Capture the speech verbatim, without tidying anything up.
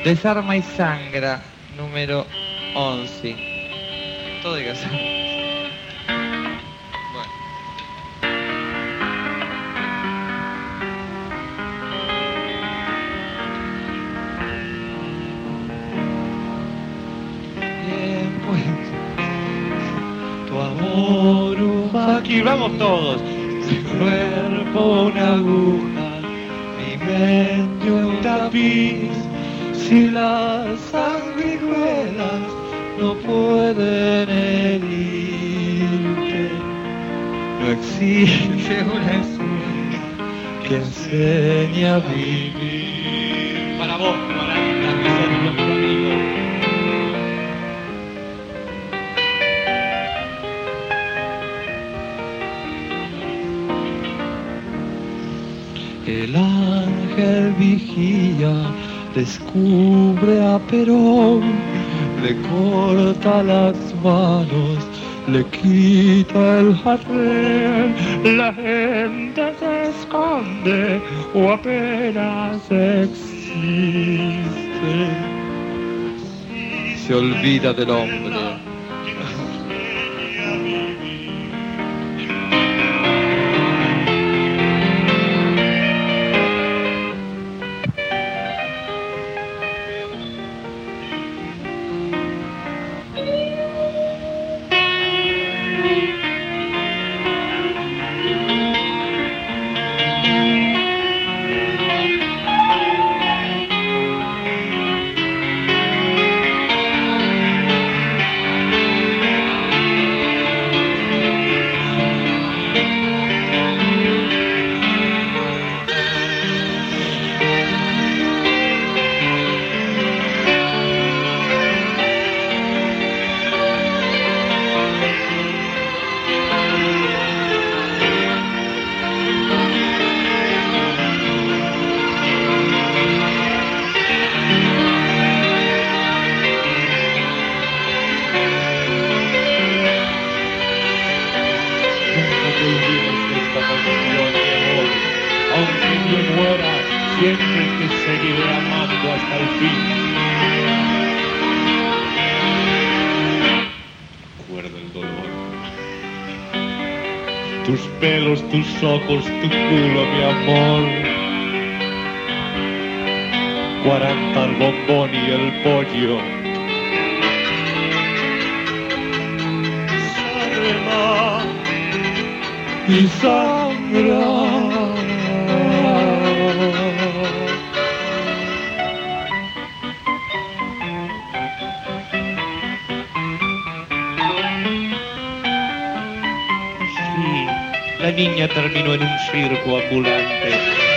Desarma y sangra, número once. Todo hay que hacer. Bueno. Bien, pues. Tu amor, un Aquí vamos todos. cuerpo, una aguja, mi mente un tapiz. Si las sanguijuelas no pueden herirte, no existe una escuela que enseñe a vivir. Para vos, para la que son nuestro amigo. El ángel vigía, descubre a Perón, le corta las manos, le quita el jardín, la gente se esconde o apenas existe, se olvida del hombre. Aunque yo muera, siempre te seguiré amando hasta el fin. Recuerda el dolor. Tus pelos, tus ojos, tu culo, mi amor. Cuarenta el bombón y el pollo. Y sangra. Sí, la niña terminó en un circo ambulante.